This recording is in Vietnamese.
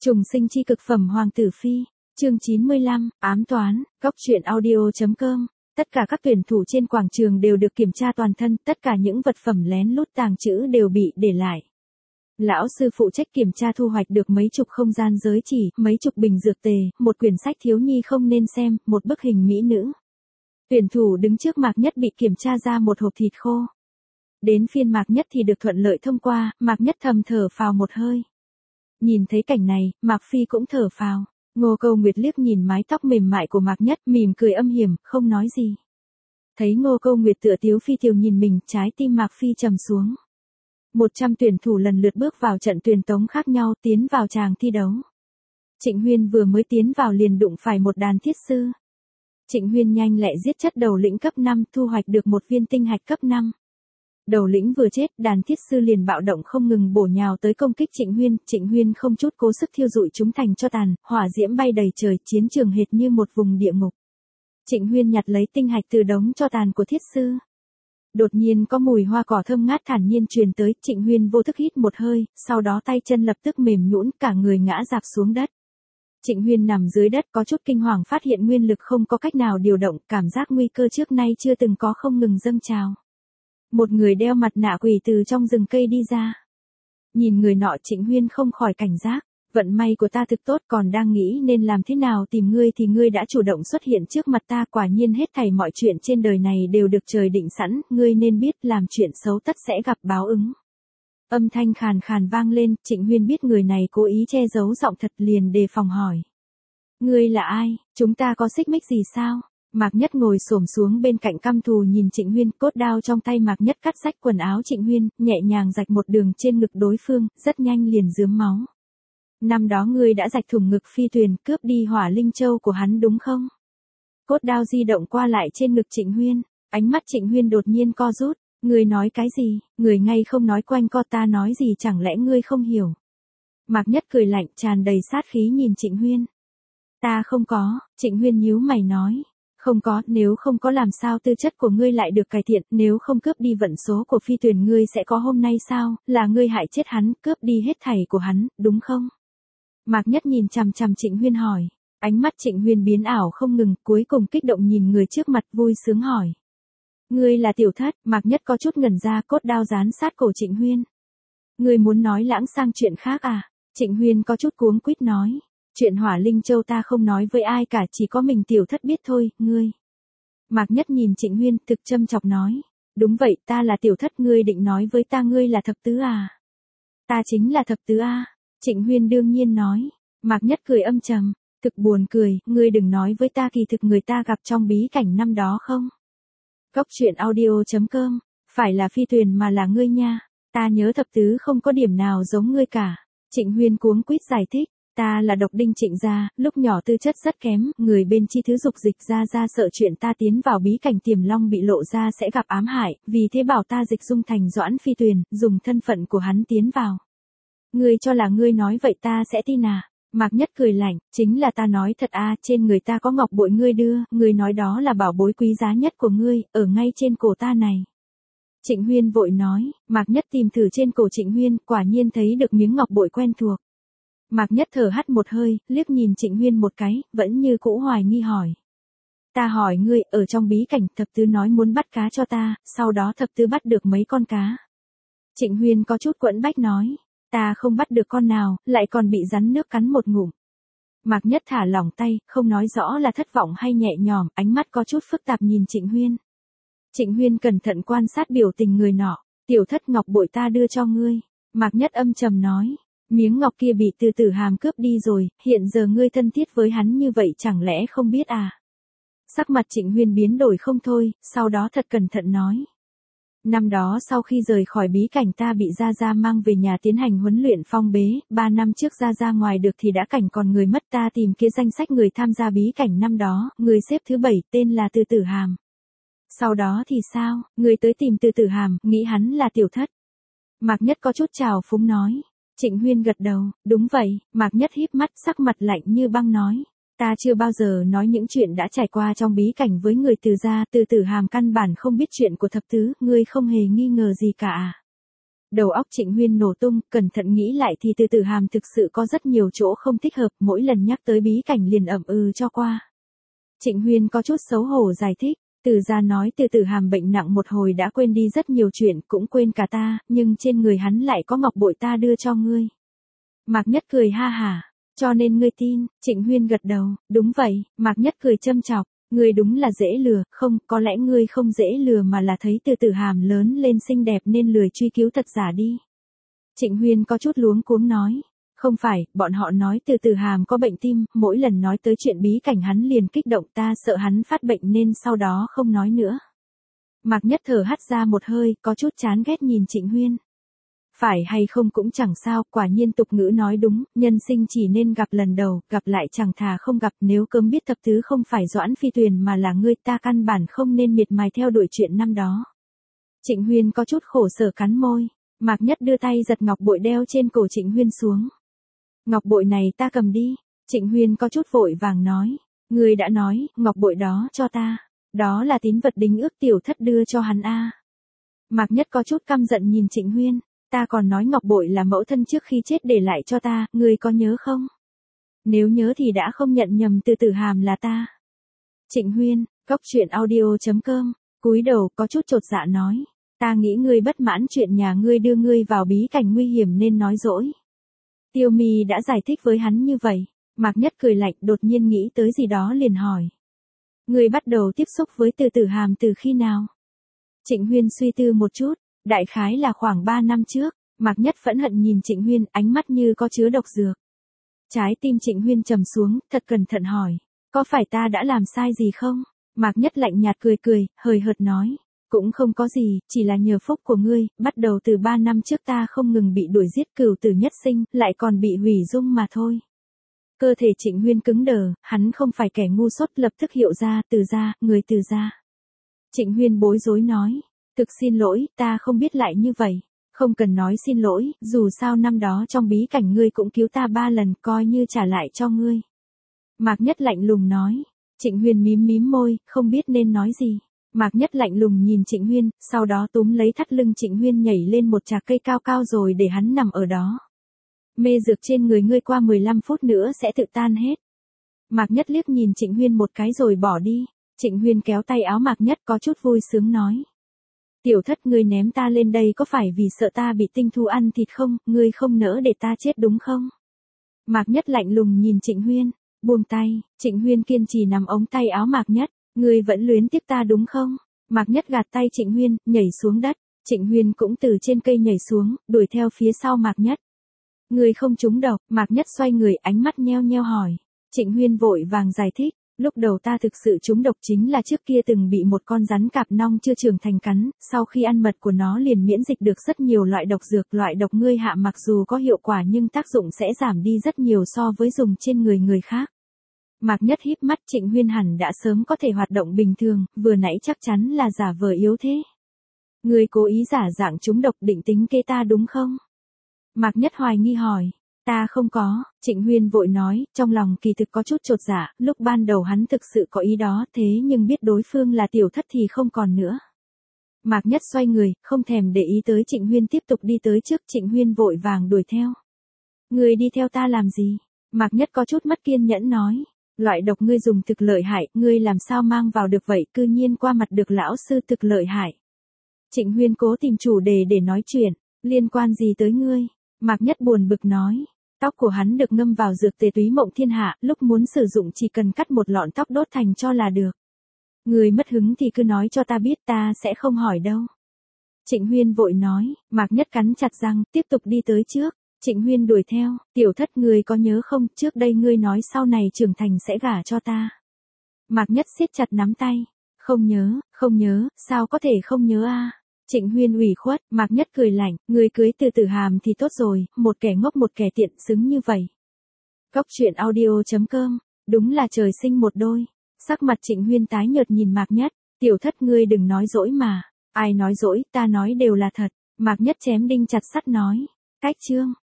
Trùng sinh chi cực phẩm Hoàng tử phi, chương 95, ám toán, góc truyện audio.com. Tất cả các tuyển thủ trên quảng trường đều được kiểm tra toàn thân, tất cả những vật phẩm lén lút tàng trữ đều bị để lại. Lão sư phụ trách kiểm tra thu hoạch được mấy chục không gian giới chỉ, mấy chục bình dược tề, một quyển sách thiếu nhi không nên xem, một bức hình mỹ nữ. Tuyển thủ đứng trước Mạc Nhất bị kiểm tra ra một hộp thịt khô. Đến phiên Mạc Nhất thì được thuận lợi thông qua, Mạc Nhất thầm thở phào một hơi. Nhìn thấy cảnh này, Mạc Phi cũng thở phào. Ngô Câu Nguyệt liếc nhìn mái tóc mềm mại của Mạc Nhất, mỉm cười âm hiểm, không nói gì. Thấy Ngô Câu Nguyệt tựa tiếu phi tiều nhìn mình, trái tim Mạc Phi trầm xuống. 100 tuyển thủ lần lượt bước vào trận tuyển tống khác nhau, tiến vào tràng thi đấu. Trịnh Huyên vừa mới tiến vào liền đụng phải một đàn thiết sư. Trịnh Huyên nhanh lẹ giết chất đầu lĩnh cấp 5, thu hoạch được một viên tinh hạch cấp 5. Đầu lĩnh vừa chết, đàn thiết sư liền bạo động không ngừng bổ nhào tới công kích Trịnh Huyên không chút cố sức thiêu rụi chúng thành cho tàn, hỏa diễm bay đầy trời, chiến trường hệt như một vùng địa ngục. Trịnh Huyên nhặt lấy tinh hạch từ đống cho tàn của thiết sư. Đột nhiên có mùi hoa cỏ thơm ngát thản nhiên truyền tới, Trịnh Huyên vô thức hít một hơi, sau đó tay chân lập tức mềm nhũn, cả người ngã rạp xuống đất. Trịnh Huyên nằm dưới đất có chút kinh hoàng, phát hiện nguyên lực không có cách nào điều động, cảm giác nguy cơ trước nay chưa từng có không ngừng dâng trào. Một người đeo mặt nạ quỷ từ trong rừng cây đi ra. Nhìn người nọ, Trịnh Huyên không khỏi cảnh giác. Vận may của ta thực tốt, còn đang nghĩ nên làm thế nào tìm ngươi thì ngươi đã chủ động xuất hiện trước mặt ta, quả nhiên hết thảy mọi chuyện trên đời này đều được trời định sẵn, ngươi nên biết làm chuyện xấu tất sẽ gặp báo ứng. Âm thanh khàn khàn vang lên, Trịnh Huyên biết người này cố ý che giấu giọng thật, liền đề phòng hỏi. Ngươi là ai, chúng ta có xích mích gì sao? Mạc Nhất ngồi xổm xuống bên cạnh căm thù nhìn Trịnh Huyên, cốt đao trong tay Mạc Nhất cắt rách quần áo Trịnh Huyên, nhẹ nhàng rạch một đường trên ngực đối phương, rất nhanh liền rướm máu. Năm đó ngươi đã rạch thủng ngực Phi Tuyền, cướp đi Hỏa Linh Châu của hắn đúng không? Cốt đao di động qua lại trên ngực Trịnh Huyên, ánh mắt Trịnh Huyên đột nhiên co rút, ngươi nói cái gì, người ngay không nói quanh co, ta nói gì chẳng lẽ ngươi không hiểu? Mạc Nhất cười lạnh, tràn đầy sát khí nhìn Trịnh Huyên. Ta không có, Trịnh Huyên nhíu mày nói. Không có, nếu không có làm sao tư chất của ngươi lại được cải thiện, nếu không cướp đi vận số của Phi Tuyền ngươi sẽ có hôm nay sao, là ngươi hại chết hắn, cướp đi hết thảy của hắn, đúng không? Mạc Nhất nhìn chằm chằm Trịnh Huyên hỏi, ánh mắt Trịnh Huyên biến ảo không ngừng, cuối cùng kích động nhìn người trước mặt vui sướng hỏi. Ngươi là tiểu thất, Mạc Nhất có chút ngẩn ra, cốt đao dán sát cổ Trịnh Huyên. Ngươi muốn nói lãng sang chuyện khác à? Trịnh Huyên có chút cuống quýt nói. Chuyện Hỏa Linh Châu ta không nói với ai cả, chỉ có mình tiểu thất biết thôi, ngươi. Mạc Nhất nhìn Trịnh Huyên, thực châm chọc nói. Đúng vậy, ta là tiểu thất, ngươi định nói với ta ngươi là thập tứ à? Ta chính là thập tứ a. Trịnh Huyên đương nhiên nói. Mạc Nhất cười âm trầm, thực buồn cười, ngươi đừng nói với ta kỳ thực người ta gặp trong bí cảnh năm đó không? Góc truyện audio.com, phải là Phi Tuyền mà là ngươi nha, ta nhớ thập tứ không có điểm nào giống ngươi cả. Trịnh Huyên cuống quýt giải thích. Ta là độc đinh Trịnh gia, lúc nhỏ tư chất rất kém, người bên chi thứ dục dịch ra sợ chuyện ta tiến vào bí cảnh Tiềm Long bị lộ ra sẽ gặp ám hại, vì thế bảo ta dịch dung thành Doãn Phi Tuyền, dùng thân phận của hắn tiến vào. Ngươi cho là ngươi nói vậy ta sẽ tin à? Mạc Nhất cười lạnh, chính là ta nói thật a, trên người ta có ngọc bội ngươi đưa, ngươi nói đó là bảo bối quý giá nhất của ngươi, ở ngay trên cổ ta này. Trịnh Huyên vội nói, Mạc Nhất tìm thử trên cổ Trịnh Huyên, quả nhiên thấy được miếng ngọc bội quen thuộc. Mạc Nhất thở hắt một hơi, liếc nhìn Trịnh Huyên một cái, vẫn như cũ hoài nghi hỏi. Ta hỏi ngươi, ở trong bí cảnh, thập tứ nói muốn bắt cá cho ta, sau đó thập tứ bắt được mấy con cá. Trịnh Huyên có chút quẫn bách nói, ta không bắt được con nào, lại còn bị rắn nước cắn một ngụm. Mạc Nhất thả lỏng tay, không nói rõ là thất vọng hay nhẹ nhõm, ánh mắt có chút phức tạp nhìn Trịnh Huyên. Trịnh Huyên cẩn thận quan sát biểu tình người nọ, tiểu thất ngọc bội ta đưa cho ngươi. Mạc Nhất âm trầm nói. Miếng ngọc kia bị Từ Tử Hàm cướp đi rồi, hiện giờ ngươi thân thiết với hắn như vậy chẳng lẽ không biết à? Sắc mặt Trịnh Huyên biến đổi không thôi, sau đó thật cẩn thận nói. Năm đó sau khi rời khỏi bí cảnh ta bị Gia Gia mang về nhà tiến hành huấn luyện phong bế, 3 năm trước Gia Gia ngoài được thì đã cảnh còn người mất, ta tìm kia danh sách người tham gia bí cảnh năm đó, người xếp thứ 7 tên là Từ Tử Hàm. Sau đó thì sao, người tới tìm Từ Tử Hàm, nghĩ hắn là tiểu thất. Mạc Nhất có chút trào phúng nói. Trịnh Huyên gật đầu, đúng vậy, Mạc Nhất híp mắt, sắc mặt lạnh như băng nói. Ta chưa bao giờ nói những chuyện đã trải qua trong bí cảnh với người Từ gia, Từ Tử Hàm căn bản không biết chuyện của thập tứ, ngươi không hề nghi ngờ gì cả. Đầu óc Trịnh Huyên nổ tung, cẩn thận nghĩ lại thì Từ Tử Hàm thực sự có rất nhiều chỗ không thích hợp, mỗi lần nhắc tới bí cảnh liền ậm cho qua. Trịnh Huyên có chút xấu hổ giải thích, Từ gia nói Từ Tử Hàm bệnh nặng một hồi đã quên đi rất nhiều chuyện, cũng quên cả ta, nhưng trên người hắn lại có ngọc bội ta đưa cho ngươi. Mạc Nhất cười ha hả, cho nên ngươi tin. Trịnh Huyên gật đầu, đúng vậy. Mạc Nhất cười châm chọc, ngươi đúng là dễ lừa, không, có lẽ ngươi không dễ lừa mà là thấy Từ Tử Hàm lớn lên xinh đẹp nên lười truy cứu thật giả đi. Trịnh Huyên có chút luống cuống nói, không phải, bọn họ nói Từ Tử Hàm có bệnh tim, mỗi lần nói tới chuyện bí cảnh hắn liền kích động, ta sợ hắn phát bệnh nên sau đó không nói nữa. Mạc Nhất thở hắt ra một hơi, có chút chán ghét nhìn Trịnh Huyên. Phải hay không cũng chẳng sao, quả nhiên tục ngữ nói đúng, nhân sinh chỉ nên gặp lần đầu, gặp lại chẳng thà không gặp, nếu cơm biết thập tứ không phải Doãn Phi Tuyền mà là ngươi, ta căn bản không nên miệt mài theo đuổi chuyện năm đó. Trịnh Huyên có chút khổ sở cắn môi, Mạc Nhất đưa tay giật ngọc bội đeo trên cổ Trịnh Huyên xuống. Ngọc bội này ta cầm đi. Trịnh Huyên có chút vội vàng nói, ngươi đã nói, ngọc bội đó cho ta, đó là tín vật đính ước tiểu thất đưa cho hắn a. Mạc Nhất có chút căm giận nhìn Trịnh Huyên, ta còn nói ngọc bội là mẫu thân trước khi chết để lại cho ta, ngươi có nhớ không? Nếu nhớ thì đã không nhận nhầm Từ Tử Hàm là ta. Trịnh Huyên, coctruyện.audio.com, cúi đầu có chút chột dạ nói, ta nghĩ ngươi bất mãn chuyện nhà ngươi đưa ngươi vào bí cảnh nguy hiểm nên nói dỗi. Tiêu Mi đã giải thích với hắn như vậy. Mạc Nhất cười lạnh, đột nhiên nghĩ tới gì đó liền hỏi, ngươi bắt đầu tiếp xúc với Từ Tử Hàm từ khi nào? Trịnh Huyên suy tư một chút, đại khái là khoảng 3 năm trước. Mạc Nhất phẫn hận nhìn Trịnh Huyên, ánh mắt như có chứa độc dược. Trái tim Trịnh Huyên trầm xuống, thật cẩn thận hỏi, có phải ta đã làm sai gì không? Mạc Nhất lạnh nhạt cười cười, hời hợt nói, cũng không có gì, chỉ là nhờ phúc của ngươi, bắt đầu từ 3 năm trước ta không ngừng bị đuổi giết cửu tử nhất sinh, lại còn bị hủy dung mà thôi. Cơ thể Trịnh Huyên cứng đờ, hắn không phải kẻ ngu dốt, lập tức hiểu ra, Từ gia, người Từ gia. Trịnh Huyên bối rối nói, thực xin lỗi, ta không biết lại như vậy. Không cần nói xin lỗi, dù sao năm đó trong bí cảnh ngươi cũng cứu ta 3 lần, coi như trả lại cho ngươi. Mạc Nhất lạnh lùng nói. Trịnh Huyên mím mím môi, không biết nên nói gì. Mạc Nhất lạnh lùng nhìn Trịnh Huyên, sau đó túm lấy thắt lưng Trịnh Huyên nhảy lên một chạc cây cao cao rồi để hắn nằm ở đó. Mê dược trên người ngươi qua 15 phút nữa sẽ tự tan hết. Mạc Nhất liếc nhìn Trịnh Huyên một cái rồi bỏ đi. Trịnh Huyên kéo tay áo Mạc Nhất có chút vui sướng nói. Tiểu thất, ngươi ném ta lên đây có phải vì sợ ta bị tinh thú ăn thịt không, ngươi không nỡ để ta chết đúng không? Mạc Nhất lạnh lùng nhìn Trịnh Huyên, buông tay. Trịnh Huyên kiên trì nắm ống tay áo Mạc Nhất, ngươi vẫn luyến tiếc ta đúng không? Mạc Nhất gạt tay Trịnh Huyên, nhảy xuống đất. Trịnh Huyên cũng từ trên cây nhảy xuống, đuổi theo phía sau Mạc Nhất. Ngươi không trúng độc. Mạc Nhất xoay người, ánh mắt nheo nheo hỏi. Trịnh Huyên vội vàng giải thích. Lúc đầu ta thực sự trúng độc chính là trước kia từng bị một con rắn cạp nong chưa trưởng thành cắn, sau khi ăn mật của nó liền miễn dịch được rất nhiều loại độc dược, loại độc ngươi hạ mặc dù có hiệu quả nhưng tác dụng sẽ giảm đi rất nhiều so với dùng trên người khác. Mạc Nhất híp mắt, Trịnh Huyên hẳn đã sớm có thể hoạt động bình thường, vừa nãy chắc chắn là giả vờ yếu thế. Ngươi cố ý giả dạng trúng độc định tính kê ta đúng không? Mạc Nhất hoài nghi hỏi. Ta không có. Trịnh Huyên vội nói, trong lòng kỳ thực có chút chột dạ, lúc ban đầu hắn thực sự có ý đó, thế nhưng biết đối phương là tiểu thất thì không còn nữa. Mạc Nhất xoay người, không thèm để ý tới Trịnh Huyên, tiếp tục đi tới trước. Trịnh Huyên vội vàng đuổi theo. Ngươi đi theo ta làm gì? Mạc Nhất có chút mất kiên nhẫn nói. Loại độc ngươi dùng thực lợi hại, ngươi làm sao mang vào được vậy, cư nhiên qua mặt được lão sư thực lợi hại. Trịnh Huyên cố tìm chủ đề để nói chuyện, liên quan gì tới ngươi? Mạc Nhất buồn bực nói. Tóc của hắn được ngâm vào dược tề túy mộng thiên hạ, lúc muốn sử dụng chỉ cần cắt một lọn tóc đốt thành cho là được. Người mất hứng thì cứ nói cho ta biết, ta sẽ không hỏi đâu. Trịnh Huyên vội nói. Mạc Nhất cắn chặt răng, tiếp tục đi tới trước. Trịnh Huyên đuổi theo. Tiểu thất, ngươi có nhớ không, trước đây ngươi nói sau này trưởng thành sẽ gả cho ta. Mạc Nhất siết chặt nắm tay. Không nhớ, sao có thể không nhớ a? Trịnh Huyên ủy khuất. Mạc Nhất cười lạnh, ngươi cưới Từ Tử Hàm thì tốt rồi, một kẻ ngốc một kẻ tiện, xứng như vậy. Coctruyện.audio.com, đúng là trời sinh một đôi. Sắc mặt Trịnh Huyên tái nhợt nhìn Mạc Nhất. Tiểu thất, ngươi đừng nói dỗi mà. Ai nói dỗi, ta nói đều là thật. Mạc Nhất chém đinh chặt sắt nói. Cách chương.